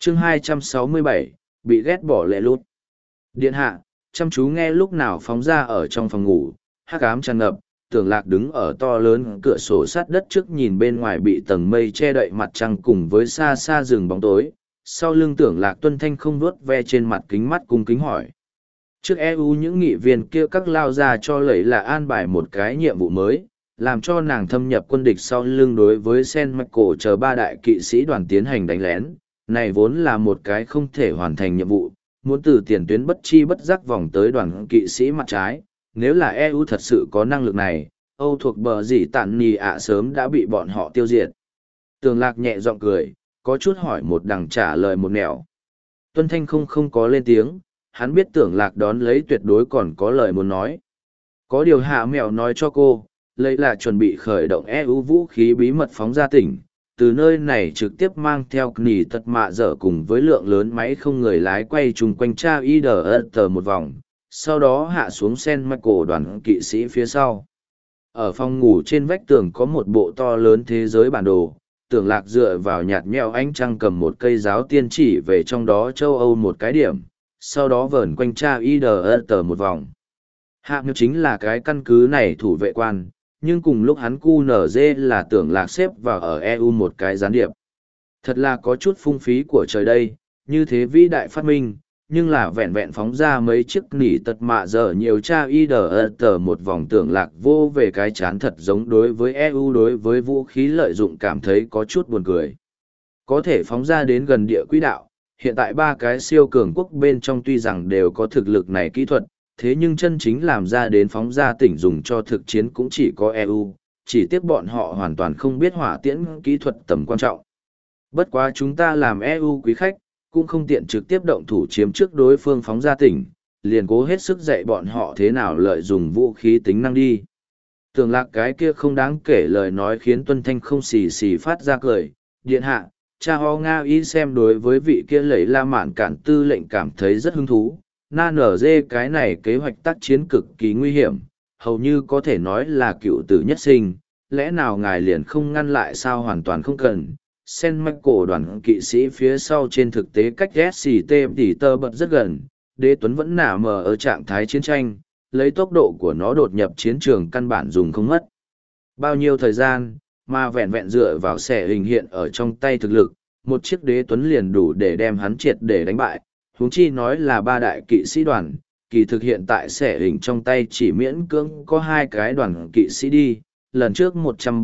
chương 267, bị ghét bỏ lệ lút. Điện hạ, chăm chú nghe lúc nào phóng ra ở trong phòng ngủ, hắc ám tràn ngập, Tưởng Lạc đứng ở to lớn cửa sổ sát đất trước nhìn bên ngoài bị tầng mây che đậy mặt trăng cùng với xa xa rừng bóng tối. Sau lưng Tưởng Lạc Tuân Thanh không vuốt ve trên mặt kính mắt cung kính hỏi. Trước EU những nghị viên kia các lao ra cho lẫy là an bài một cái nhiệm vụ mới, làm cho nàng thâm nhập quân địch sau lưng đối với Saint Michael chờ ba đại kỵ sĩ đoàn tiến hành đánh lén. Này vốn là một cái không thể hoàn thành nhiệm vụ, muốn từ tiền tuyến bất chi bất giác vòng tới đoàn kỵ sĩ mặt trái. Nếu là EU thật sự có năng lực này, Âu thuộc bờ gì tản nì ạ sớm đã bị bọn họ tiêu diệt. Tường Lạc nhẹ giọng cười, có chút hỏi một đằng trả lời một nẻo. Tuân Thanh không có lên tiếng, hắn biết Tưởng Lạc đón lấy tuyệt đối còn có lời muốn nói. Có điều hạ mèo nói cho cô, lấy là chuẩn bị khởi động EU vũ khí bí mật phóng ra tỉnh, từ nơi này trực tiếp mang theo nỉ tật mạ dở cùng với lượng lớn máy không người lái quay chung quanh cha IDR một vòng, sau đó hạ xuống Saint Michael đoàn kỵ sĩ phía sau. Ở phòng ngủ trên vách tường có một bộ to lớn thế giới bản đồ, Tưởng Lạc dựa vào nhạt nhẽo ánh trăng cầm một cây giáo tiên chỉ về trong đó châu Âu một cái điểm, sau đó vờn quanh cha IDR một vòng. Hạ như chính là cái căn cứ này thủ vệ quan, nhưng cùng lúc hắn QNZ là Tưởng Lạc xếp vào ở EU một cái gián điệp. Thật là có chút phung phí của trời đây, như thế vĩ đại phát minh, nhưng là vẹn vẹn phóng ra mấy chiếc nỉ tật mạ giờ nhiều cha IDR một vòng. Tưởng Lạc vô về cái chán thật giống đối với EU đối với vũ khí lợi dụng cảm thấy có chút buồn cười. Có thể phóng ra đến gần địa quỹ đạo, hiện tại ba cái siêu cường quốc bên trong tuy rằng đều có thực lực này kỹ thuật, thế nhưng chân chính làm ra đến phóng ra tỉnh dùng cho thực chiến cũng chỉ có EU, chỉ tiếc bọn họ hoàn toàn không biết hỏa tiễn kỹ thuật tầm quan trọng. Bất quá chúng ta làm EU quý khách, cũng không tiện trực tiếp động thủ chiếm trước đối phương phóng ra tỉnh, liền cố hết sức dạy bọn họ thế nào lợi dụng vũ khí tính năng đi. Tưởng Lạc cái kia không đáng kể lời nói khiến Tuân Thanh không xì xì phát ra cười. Điện hạ, cha ho Nga y xem đối với vị kia lấy La Mạn Cản tư lệnh cảm thấy rất hứng thú. Na nở dê cái này kế hoạch tác chiến cực kỳ nguy hiểm, hầu như có thể nói là cựu tử nhất sinh, lẽ nào ngài liền không ngăn lại sao? Hoàn toàn không cần. Saint Michael đoàn kỵ sĩ phía sau trên thực tế cách SCT tỉ tơ bật rất gần, Đế Tuấn vẫn nả mờ ở trạng thái chiến tranh, lấy tốc độ của nó đột nhập chiến trường căn bản dùng không mất bao nhiêu thời gian, mà vẹn vẹn dựa vào xẻ hình hiện ở trong tay thực lực, một chiếc Đế Tuấn liền đủ để đem hắn triệt để đánh bại, huống chi nói là ba đại kỵ sĩ đoàn, kỳ thực hiện tại xẻ hình trong tay chỉ miễn cưỡng có hai cái đoàn kỵ sĩ đi. Lần trước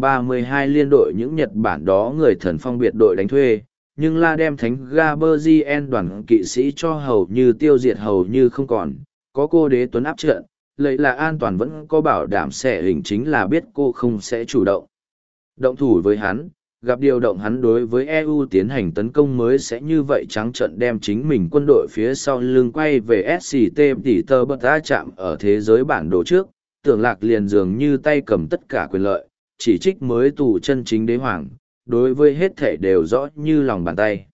132 liên đội những Nhật Bản đó người thần phong biệt đội đánh thuê, nhưng La đem thánh Gaberzien đoàn kỵ sĩ cho hầu như tiêu diệt hầu như không còn, có cô Đế Tuấn áp trận, lấy là an toàn vẫn có bảo đảm xẻ hình chính là biết cô không sẽ chủ động thủ với hắn, gặp điều động hắn đối với EU tiến hành tấn công mới sẽ như vậy trắng trận đem chính mình quân đội phía sau lưng quay về SCT tỉ tơ bật ra chạm ở thế giới bản đồ trước. Tưởng Lạc liền dường như tay cầm tất cả quyền lợi, chỉ trích mới tù chân chính đế hoàng, đối với hết thể đều rõ như lòng bàn tay.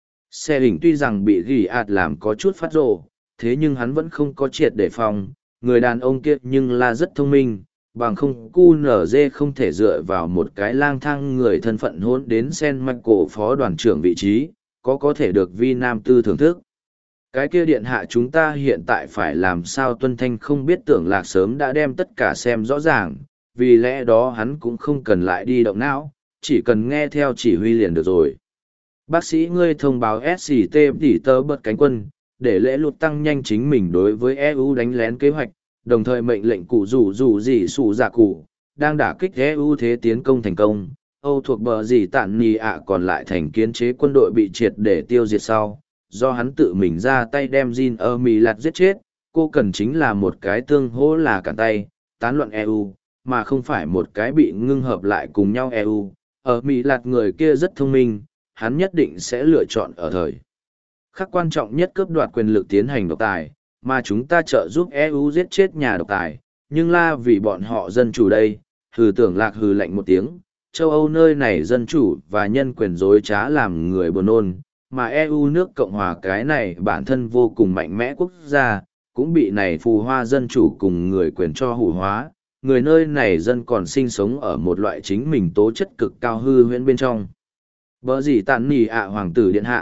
Xe hình tuy rằng bị gỉ ạt làm có chút phát rồ, thế nhưng hắn vẫn không có triệt để phòng, người đàn ông kia nhưng là rất thông minh, bằng không QNZ không thể dựa vào một cái lang thang người thân phận hôn đến Saint Michael phó đoàn trưởng vị trí, có thể được Vi Nam Tư thưởng thức. Cái kia điện hạ chúng ta hiện tại phải làm sao? Tuân Thanh không biết Tưởng Lạc sớm đã đem tất cả xem rõ ràng, vì lẽ đó hắn cũng không cần lại đi động não, chỉ cần nghe theo chỉ huy liền được rồi. Bác sĩ ngươi thông báo SCT tỉ tơ bật cánh quân, để lễ lụt tăng nhanh chính mình đối với EU đánh lén kế hoạch, đồng thời mệnh lệnh cụ rủ gì sủ dạ cụ, đang đả kích EU thế tiến công thành công. Âu thuộc bờ gì tản nì ạ còn lại thành kiến chế quân đội bị triệt để tiêu diệt sau. Do hắn tự mình ra tay đem Jin ở Mỹ Lạt giết chết, cô cần chính là một cái tương hỗ là cản tay, tán loạn EU, mà không phải một cái bị ngưng hợp lại cùng nhau EU. Ở Mỹ Lạt người kia rất thông minh, hắn nhất định sẽ lựa chọn ở thời khắc quan trọng nhất cướp đoạt quyền lực tiến hành độc tài, mà chúng ta trợ giúp EU giết chết nhà độc tài, nhưng là vì bọn họ dân chủ đây. Tưởng Lạc hừ lạnh một tiếng, châu Âu nơi này dân chủ và nhân quyền dối trá làm người buồn nôn, mà EU nước Cộng hòa cái này bản thân vô cùng mạnh mẽ quốc gia, cũng bị này phù hoa dân chủ cùng người quyền cho hủ hóa, người nơi này dân còn sinh sống ở một loại chính mình tố chất cực cao hư huyễn bên trong. Bở gì tàn nỉ ạ hoàng tử điện hạ,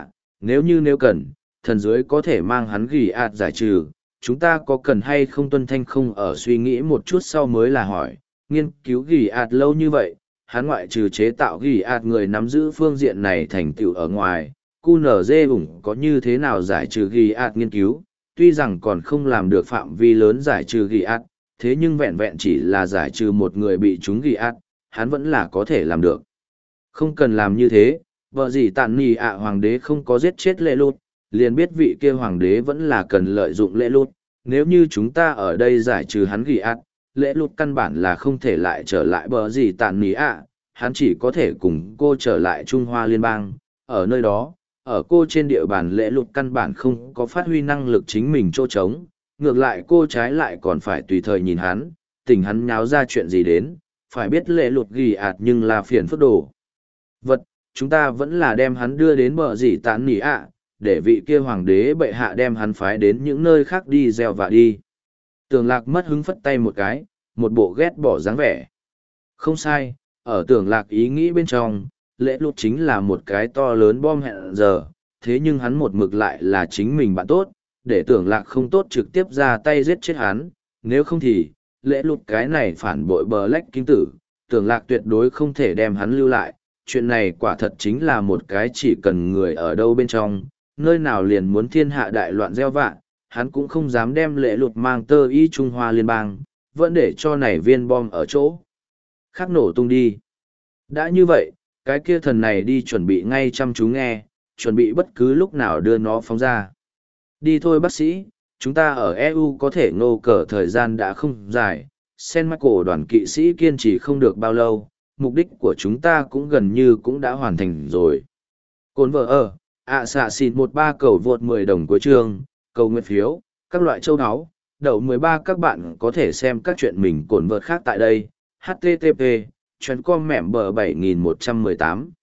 Nếu cần, thần dưới có thể mang hắn gỉ ạt giải trừ, chúng ta có cần hay không? Tuân Thanh không ở suy nghĩ một chút sau mới là hỏi, nghiên cứu gỉ ạt lâu như vậy, hắn ngoại trừ chế tạo gỉ ạt người nắm giữ phương diện này thành tựu ở ngoài, QNZ ủng có như thế nào giải trừ gỉ ạt nghiên cứu, tuy rằng còn không làm được phạm vi lớn giải trừ gỉ ạt, thế nhưng vẹn vẹn chỉ là giải trừ một người bị trúng gỉ ạt, hắn vẫn là có thể làm được. Không cần làm như thế, vợ gì tàn nì ạ hoàng đế không có giết chết lệ lụt, liền biết vị kia hoàng đế vẫn là cần lợi dụng lệ lụt. Nếu như chúng ta ở đây giải trừ hắn gỉ ạt, lệ lụt căn bản là không thể lại trở lại bờ gì tàn nì ạ, hắn chỉ có thể cùng cô trở lại Trung Hoa Liên bang. Ở nơi đó, ở cô trên địa bàn lệ lụt căn bản không có phát huy năng lực chính mình chỗ trống, ngược lại cô trái lại còn phải tùy thời nhìn hắn, tình hắn nháo ra chuyện gì đến, phải biết lệ lụt gỉ ạt nhưng là phiền phức đồ. Vật, chúng ta vẫn là đem hắn đưa đến bờ dì tán nỉ ạ, để vị kia hoàng đế bệ hạ đem hắn phái đến những nơi khác đi gieo vạ đi. Tường Lạc mất hứng phất tay một cái, một bộ ghét bỏ dáng vẻ. Không sai, ở Tường Lạc ý nghĩ bên trong, lễ lụt chính là một cái to lớn bom hẹn giờ, thế nhưng hắn một mực lại là chính mình bạn tốt, để Tường Lạc không tốt trực tiếp ra tay giết chết hắn, nếu không thì, lễ lụt cái này phản bội Black King tử, Tường Lạc tuyệt đối không thể đem hắn lưu lại. Chuyện này quả thật chính là một cái chỉ cần người ở đâu bên trong, nơi nào liền muốn thiên hạ đại loạn gieo vạ, hắn cũng không dám đem lễ lụt mang tơ y Trung Hoa Liên bang, vẫn để cho này viên bom ở chỗ khác nổ tung đi. Đã như vậy, cái kia thần này đi chuẩn bị ngay chăm chú nghe, chuẩn bị bất cứ lúc nào đưa nó phóng ra. Đi thôi bác sĩ, chúng ta ở EU có thể ngô cờ thời gian đã không dài, Saint Michael đoàn kỵ sĩ kiên trì không được bao lâu, mục đích của chúng ta cũng gần như cũng đã hoàn thành rồi. Cồn vợ ở, xạ xịn 13 cầu vượt 10 đồng cuối chương, cầu nguyện phiếu, các loại châu áo, đậu 13 các bạn có thể xem các chuyện mình cồn vợt khác tại đây. HTTP, chuyến com mẻm bờ 7118.